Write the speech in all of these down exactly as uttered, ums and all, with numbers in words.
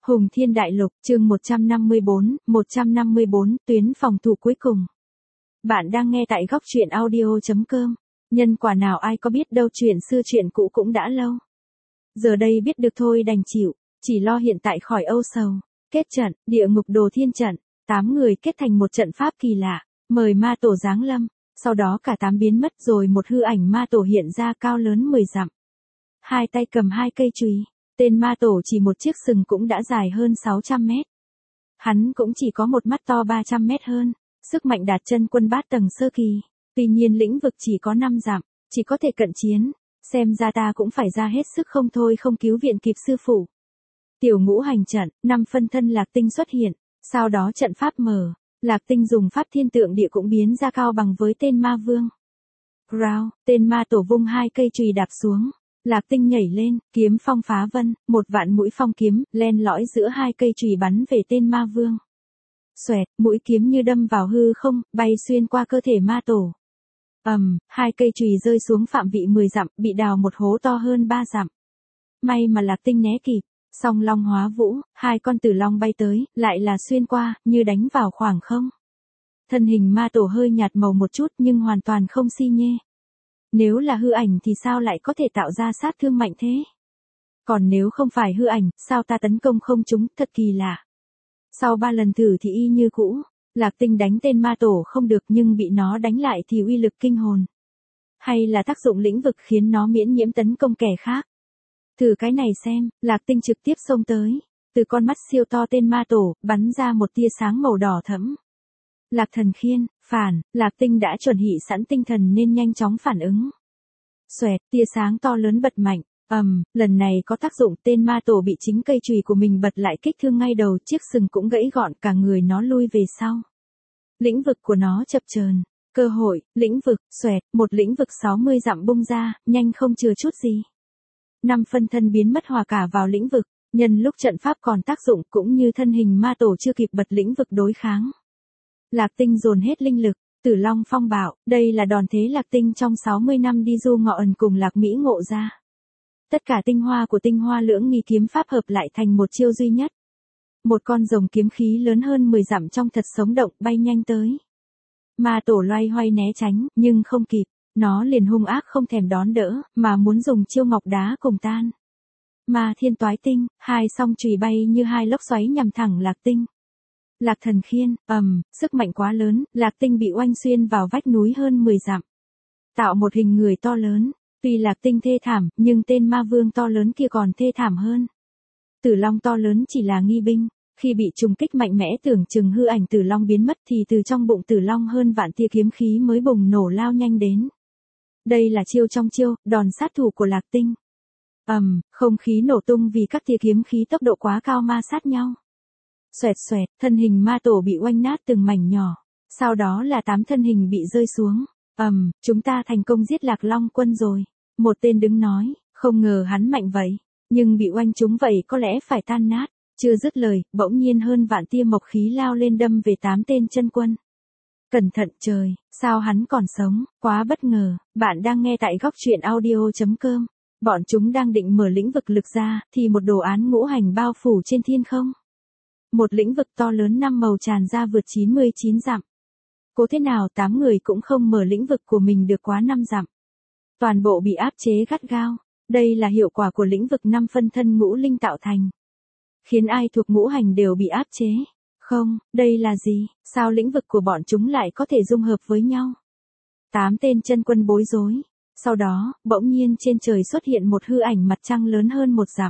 Hùng Thiên Đại Lục, chương một trăm năm mươi bốn, một trăm năm mươi bốn, tuyến phòng thủ cuối cùng. Bạn đang nghe tại góc truyện audio chấm com. Nhân quả nào ai có biết đâu, chuyện xưa chuyện cũ cũng đã lâu. Giờ đây biết được thôi đành chịu, chỉ lo hiện tại khỏi âu sầu. Kết trận, địa ngục đồ thiên trận, tám người kết thành một trận pháp kỳ lạ, mời ma tổ giáng lâm, sau đó cả tám biến mất rồi một hư ảnh ma tổ hiện ra cao lớn mười dặm. Hai tay cầm hai cây chùy. Tên ma tổ chỉ một chiếc sừng cũng đã dài hơn sáu trăm mét. Hắn cũng chỉ có một mắt to ba trăm mét hơn, sức mạnh đạt chân quân bát tầng sơ kỳ. Tuy nhiên lĩnh vực chỉ có năm dặm, chỉ có thể cận chiến, xem ra ta cũng phải ra hết sức không thôi không cứu viện kịp sư phụ. Tiểu ngũ hành trận, năm phân thân Lạc Tinh xuất hiện, sau đó trận pháp mở, Lạc Tinh dùng pháp thiên tượng địa cũng biến ra cao bằng với tên ma vương. Rao, tên ma tổ vung hai cây chùy đạp xuống. Lạc Tinh nhảy lên, kiếm phong phá vân, một vạn mũi phong kiếm, len lỏi giữa hai cây chùy bắn về tên ma vương. Xoẹt, mũi kiếm như đâm vào hư không, bay xuyên qua cơ thể ma tổ. ầm, um, hai cây chùy rơi xuống phạm vị mười dặm, bị đào một hố to hơn ba dặm. May mà Lạc Tinh né kịp, song long hóa vũ, hai con tử long bay tới, lại là xuyên qua, như đánh vào khoảng không. Thân hình ma tổ hơi nhạt màu một chút nhưng hoàn toàn không si nhê. Nếu là hư ảnh thì sao lại có thể tạo ra sát thương mạnh thế? Còn nếu không phải hư ảnh, sao ta tấn công không trúng, thật kỳ lạ. Sau ba lần thử thì y như cũ, Lạc Tinh đánh tên ma tổ không được nhưng bị nó đánh lại thì uy lực kinh hồn. Hay là tác dụng lĩnh vực khiến nó miễn nhiễm tấn công kẻ khác? Thử cái này xem, Lạc Tinh trực tiếp xông tới, từ con mắt siêu to tên ma tổ, bắn ra một tia sáng màu đỏ thẫm. Lạc Thần Khiên, phản, Lạc Tinh đã chuẩn bị sẵn tinh thần nên nhanh chóng phản ứng. Xoẹt, tia sáng to lớn bật mạnh, ầm, um, lần này có tác dụng, tên ma tổ bị chính cây chùy của mình bật lại kích thương ngay đầu, chiếc sừng cũng gãy gọn, cả người nó lui về sau. Lĩnh vực của nó chập chờn, cơ hội, lĩnh vực, xoẹt, một lĩnh vực sáu mươi dặm bung ra, nhanh không chừa chút gì. Năm phân thân biến mất hòa cả vào lĩnh vực, nhân lúc trận pháp còn tác dụng cũng như thân hình ma tổ chưa kịp bật lĩnh vực đối kháng. Lạc Tinh dồn hết linh lực, Tử Long phong bạo, đây là đòn thế Lạc Tinh trong sáu mươi năm đi du ngọ ẩn cùng Lạc Mỹ ngộ ra. Tất cả tinh hoa của tinh hoa lưỡng nghi kiếm pháp hợp lại thành một chiêu duy nhất. Một con rồng kiếm khí lớn hơn mười dặm trong thật sống động bay nhanh tới. Ma tổ loay hoay né tránh, nhưng không kịp, nó liền hung ác không thèm đón đỡ, mà muốn dùng chiêu ngọc đá cùng tan. Ma thiên toái tinh, hai song chùy bay như hai lốc xoáy nhằm thẳng Lạc Tinh. Lạc Thần Khiên, ầm, um, sức mạnh quá lớn, Lạc Tinh bị oanh xuyên vào vách núi hơn mười dặm. Tạo một hình người to lớn, tuy Lạc Tinh thê thảm, nhưng tên ma vương to lớn kia còn thê thảm hơn. Tử Long to lớn chỉ là nghi binh, khi bị trùng kích mạnh mẽ tưởng chừng hư ảnh Tử Long biến mất thì từ trong bụng Tử Long hơn vạn tia kiếm khí mới bùng nổ lao nhanh đến. Đây là chiêu trong chiêu, đòn sát thủ của Lạc Tinh. ầm, um, không khí nổ tung vì các tia kiếm khí tốc độ quá cao ma sát nhau. Xoẹt xoẹt, thân hình ma tổ bị oanh nát từng mảnh nhỏ, sau đó là tám thân hình bị rơi xuống. ầm, um, chúng ta thành công giết Lạc Long quân rồi. Một tên đứng nói, không ngờ hắn mạnh vậy, nhưng bị oanh trúng vậy có lẽ phải tan nát. Chưa dứt lời, bỗng nhiên hơn vạn tia mộc khí lao lên đâm về tám tên chân quân. Cẩn thận trời, sao hắn còn sống, quá bất ngờ. Bạn đang nghe tại góc truyện audio chấm com. Bọn chúng đang định mở lĩnh vực lực ra, thì một đồ án ngũ hành bao phủ trên thiên không. Một lĩnh vực to lớn năm màu tràn ra vượt chín mươi chín dặm. Cố thế nào tám người cũng không mở lĩnh vực của mình được quá năm dặm. Toàn bộ bị áp chế gắt gao. Đây là hiệu quả của lĩnh vực năm phân thân ngũ linh tạo thành. Khiến ai thuộc ngũ hành đều bị áp chế. Không, đây là gì? Sao lĩnh vực của bọn chúng lại có thể dung hợp với nhau? Tám tên chân quân bối rối. Sau đó, bỗng nhiên trên trời xuất hiện một hư ảnh mặt trăng lớn hơn một dặm.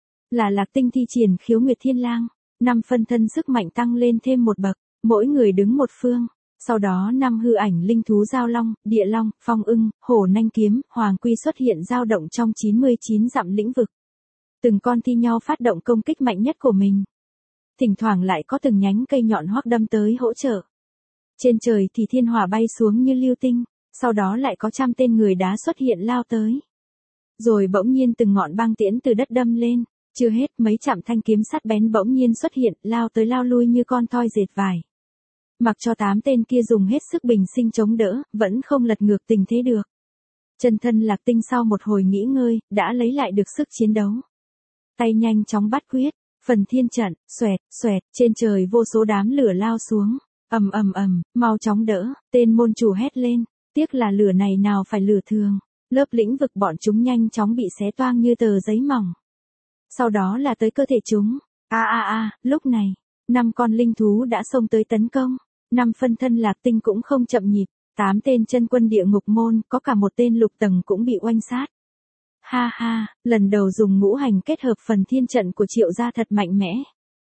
Là Lạc Tinh thi triển khiếu nguyệt thiên lang. Năm phân thân sức mạnh tăng lên thêm một bậc, mỗi người đứng một phương. Sau đó năm hư ảnh linh thú giao long, địa long, phong ưng, hổ nanh kiếm, hoàng quy xuất hiện dao động trong chín mươi chín dặm lĩnh vực. Từng con thi nhau phát động công kích mạnh nhất của mình. Thỉnh thoảng lại có từng nhánh cây nhọn hoắc đâm tới hỗ trợ. Trên trời thì thiên hỏa bay xuống như lưu tinh, sau đó lại có trăm tên người đá xuất hiện lao tới. Rồi bỗng nhiên từng ngọn băng tiễn từ đất đâm lên. Chưa hết, mấy chạm thanh kiếm sắt bén bỗng nhiên xuất hiện, lao tới lao lui như con thoi dệt vải. Mặc cho tám tên kia dùng hết sức bình sinh chống đỡ, vẫn không lật ngược tình thế được. Chân thân Lạc Tinh sau một hồi nghỉ ngơi, đã lấy lại được sức chiến đấu. Tay nhanh chóng bắt quyết, Phần thiên trận, xoẹt, xoẹt, trên trời vô số đám lửa lao xuống. Ầm ầm ầm, mau chóng đỡ, tên môn chủ hét lên, tiếc là lửa này nào phải lửa thường. Lớp lĩnh vực bọn chúng nhanh chóng bị xé toang như tờ giấy mỏng. Sau đó là tới cơ thể chúng. A a a, lúc này, năm con linh thú đã xông tới tấn công. Năm phân thân Lạc Tinh cũng không chậm nhịp, tám tên chân quân địa ngục môn, có cả một tên lục tầng cũng bị oanh sát. Ha ha, lần đầu dùng ngũ hành kết hợp phần thiên trận của Triệu gia thật mạnh mẽ.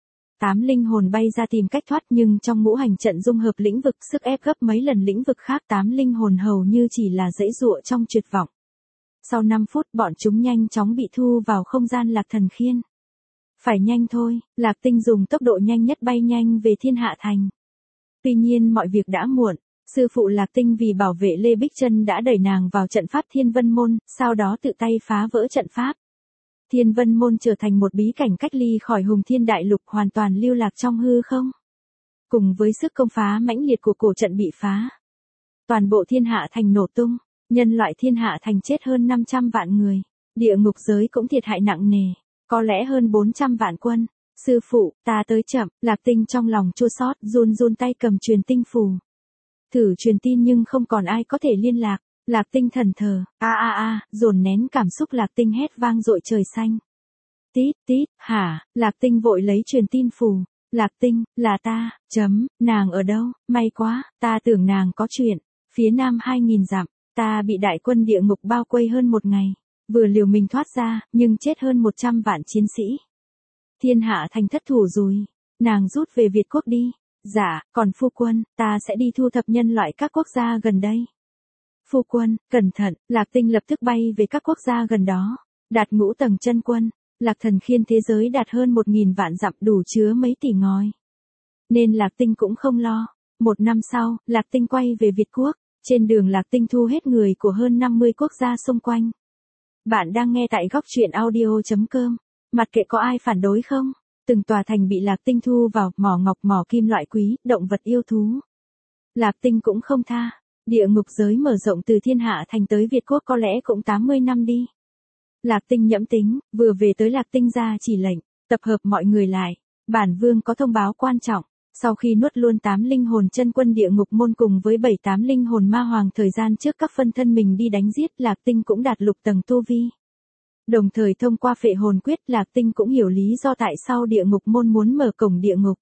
Tám linh hồn bay ra tìm cách thoát, nhưng trong ngũ hành trận dung hợp lĩnh vực sức ép gấp mấy lần lĩnh vực khác, tám linh hồn hầu như chỉ là giãy giụa trong tuyệt vọng. Sau năm phút bọn chúng nhanh chóng bị thu vào không gian Lạc Thần Khiên. Phải nhanh thôi, Lạc Tinh dùng tốc độ nhanh nhất bay nhanh về Thiên Hạ Thành. Tuy nhiên mọi việc đã muộn, sư phụ Lạc Tinh vì bảo vệ Lê Bích Trân đã đẩy nàng vào trận pháp Thiên Vân Môn, sau đó tự tay phá vỡ trận pháp. Thiên Vân Môn trở thành một bí cảnh cách ly khỏi Hùng Thiên Đại Lục, hoàn toàn lưu lạc trong hư không. Cùng với sức công phá mãnh liệt của cổ trận bị phá, toàn bộ Thiên Hạ Thành nổ tung, nhân loại Thiên Hạ Thành chết hơn năm trăm vạn người, địa ngục giới cũng thiệt hại nặng nề, có lẽ hơn bốn trăm vạn quân. Sư phụ, ta tới chậm, Lạc Tinh trong lòng chua xót, run run tay cầm truyền tinh phù. Thử truyền tin nhưng không còn ai có thể liên lạc. Lạc Tinh thần thờ, a a a, dồn nén cảm xúc, Lạc Tinh hét vang dội trời xanh. Tít tít, hả, Lạc Tinh vội lấy truyền tin phù. Lạc Tinh, là ta, chấm, nàng ở đâu, may quá, ta tưởng nàng có chuyện. Phía nam hai nghìn dặm, ta bị đại quân địa ngục bao quây hơn một ngày. Vừa liều mình thoát ra, nhưng chết hơn một trăm vạn chiến sĩ. Thiên Hạ Thành thất thủ rồi, nàng rút về Việt Quốc đi. Dạ, còn phu quân, ta sẽ đi thu thập nhân loại các quốc gia gần đây. Phu quân, cẩn thận, Lạc Tinh lập tức bay về các quốc gia gần đó, đạt ngũ tầng chân quân, Lạc Thần Khiên thế giới đạt hơn một nghìn vạn dặm, đủ chứa mấy tỷ ngói. Nên Lạc Tinh cũng không lo. Một năm sau, Lạc Tinh quay về Việt Quốc, trên đường Lạc Tinh thu hết người của hơn năm mươi quốc gia xung quanh. Bạn đang nghe tại góc truyện audio chấm com, mặc kệ có ai phản đối không, từng tòa thành bị Lạc Tinh thu vào, mỏ ngọc mỏ kim loại quý, động vật yêu thú. Lạc Tinh cũng không tha. Địa ngục giới mở rộng từ Thiên Hạ Thành tới Việt Quốc có lẽ cũng tám mươi năm đi. Lạc Tinh nhẫm tính, vừa về tới Lạc Tinh ra chỉ lệnh, tập hợp mọi người lại. Bản vương có thông báo quan trọng, sau khi nuốt luôn tám linh hồn chân quân địa ngục môn cùng với bảy tám linh hồn ma hoàng thời gian trước các phân thân mình đi đánh giết, Lạc Tinh cũng đạt lục tầng tu vi. Đồng thời thông qua phệ hồn quyết, Lạc Tinh cũng hiểu lý do tại sao địa ngục môn muốn mở cổng địa ngục.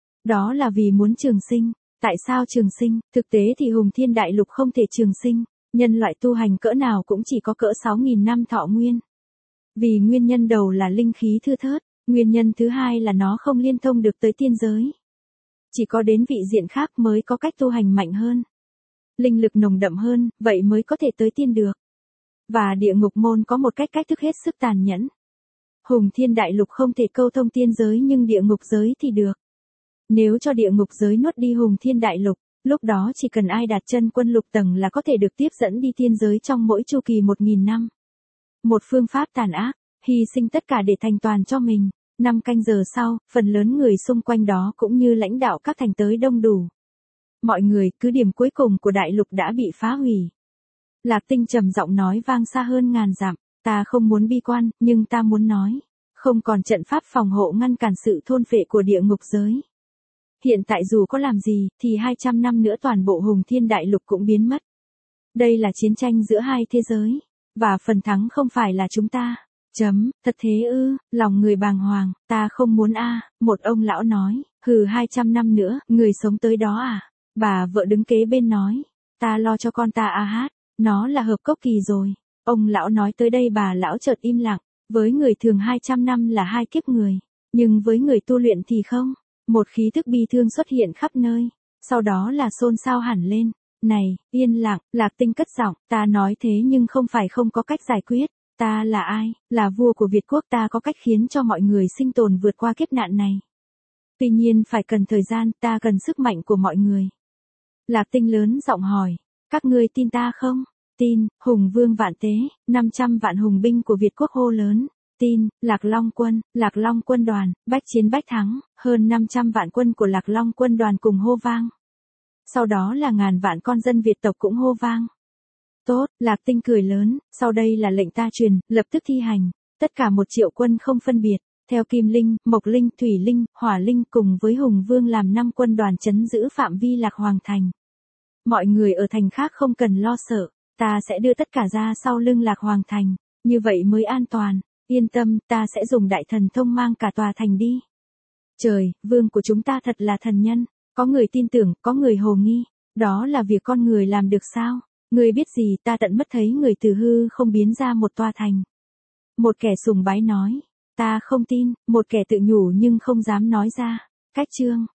Đó là vì muốn trường sinh. Tại sao trường sinh? Thực tế thì Hùng Thiên Đại Lục không thể trường sinh, nhân loại tu hành cỡ nào cũng chỉ có cỡ sáu nghìn năm thọ nguyên. Vì nguyên nhân đầu là linh khí thưa thớt, nguyên nhân thứ hai là nó không liên thông được tới tiên giới. Chỉ có đến vị diện khác mới có cách tu hành mạnh hơn, linh lực nồng đậm hơn, vậy mới có thể tới tiên được. Và địa ngục môn có một cách cách thức hết sức tàn nhẫn. Hùng Thiên Đại Lục không thể câu thông tiên giới nhưng địa ngục giới thì được. Nếu cho địa ngục giới nuốt đi Hùng Thiên Đại Lục, lúc đó chỉ cần ai đạt chân quân lục tầng là có thể được tiếp dẫn đi tiên giới trong mỗi chu kỳ một nghìn năm. Một phương pháp tàn ác, hy sinh tất cả để thành toàn cho mình. Năm canh giờ sau, phần lớn người xung quanh đó cũng như lãnh đạo các thành tới đông đủ. Mọi người, cứ điểm cuối cùng của đại lục đã bị phá hủy. Lạc Tinh trầm giọng nói vang xa hơn ngàn dặm, ta không muốn bi quan, nhưng ta muốn nói, không còn trận pháp phòng hộ ngăn cản sự thôn phệ của địa ngục giới. Hiện tại dù có làm gì, thì hai trăm năm nữa toàn bộ Hùng Thiên Đại Lục cũng biến mất. Đây là chiến tranh giữa hai thế giới, và phần thắng không phải là chúng ta. Chấm, thật thế ư, lòng người bàng hoàng, ta không muốn a, một ông lão nói, hừ hai trăm năm nữa, người sống tới đó à? Bà vợ đứng kế bên nói, ta lo cho con ta a hát, nó là hợp cốc kỳ rồi. Ông lão nói tới đây bà lão chợt im lặng, với người thường hai trăm năm là hai kiếp người, nhưng với người tu luyện thì không. Một khí thức bi thương xuất hiện khắp nơi, sau đó là xôn xao hẳn lên. Này, yên lặng, Lạc Tinh cất giọng, ta nói thế nhưng không phải không có cách giải quyết. Ta là ai? Là vua của Việt Quốc, ta có cách khiến cho mọi người sinh tồn vượt qua kiếp nạn này. Tuy nhiên phải cần thời gian, ta cần sức mạnh của mọi người. Lạc Tinh lớn giọng hỏi, các ngươi tin ta không? Tin, Hùng Vương Vạn Tế, năm trăm vạn hùng binh của Việt Quốc hô lớn. Tin, Lạc Long quân, Lạc Long quân đoàn, bách chiến bách thắng, hơn năm trăm vạn quân của Lạc Long quân đoàn cùng hô vang. Sau đó là ngàn vạn con dân Việt tộc cũng hô vang. Tốt, Lạc Tinh cười lớn, sau đây là lệnh ta truyền, lập tức thi hành, tất cả một triệu quân không phân biệt, Theo Kim Linh, Mộc Linh, Thủy Linh, Hỏa Linh cùng với Hùng Vương làm năm quân đoàn trấn giữ phạm vi Lạc Hoàng Thành. Mọi người ở thành khác không cần lo sợ, ta sẽ đưa tất cả ra sau lưng Lạc Hoàng Thành, như vậy mới an toàn, yên tâm, ta sẽ dùng đại thần thông mang cả tòa thành đi. Trời, vương của chúng ta thật là thần nhân, có người tin tưởng, có người hồ nghi, đó là việc con người làm được sao? Ngươi biết gì, ta tận mắt thấy người từ hư không biến ra một tòa thành. Một kẻ sùng bái nói, ta không tin, một kẻ tự nhủ nhưng không dám nói ra. Cách chương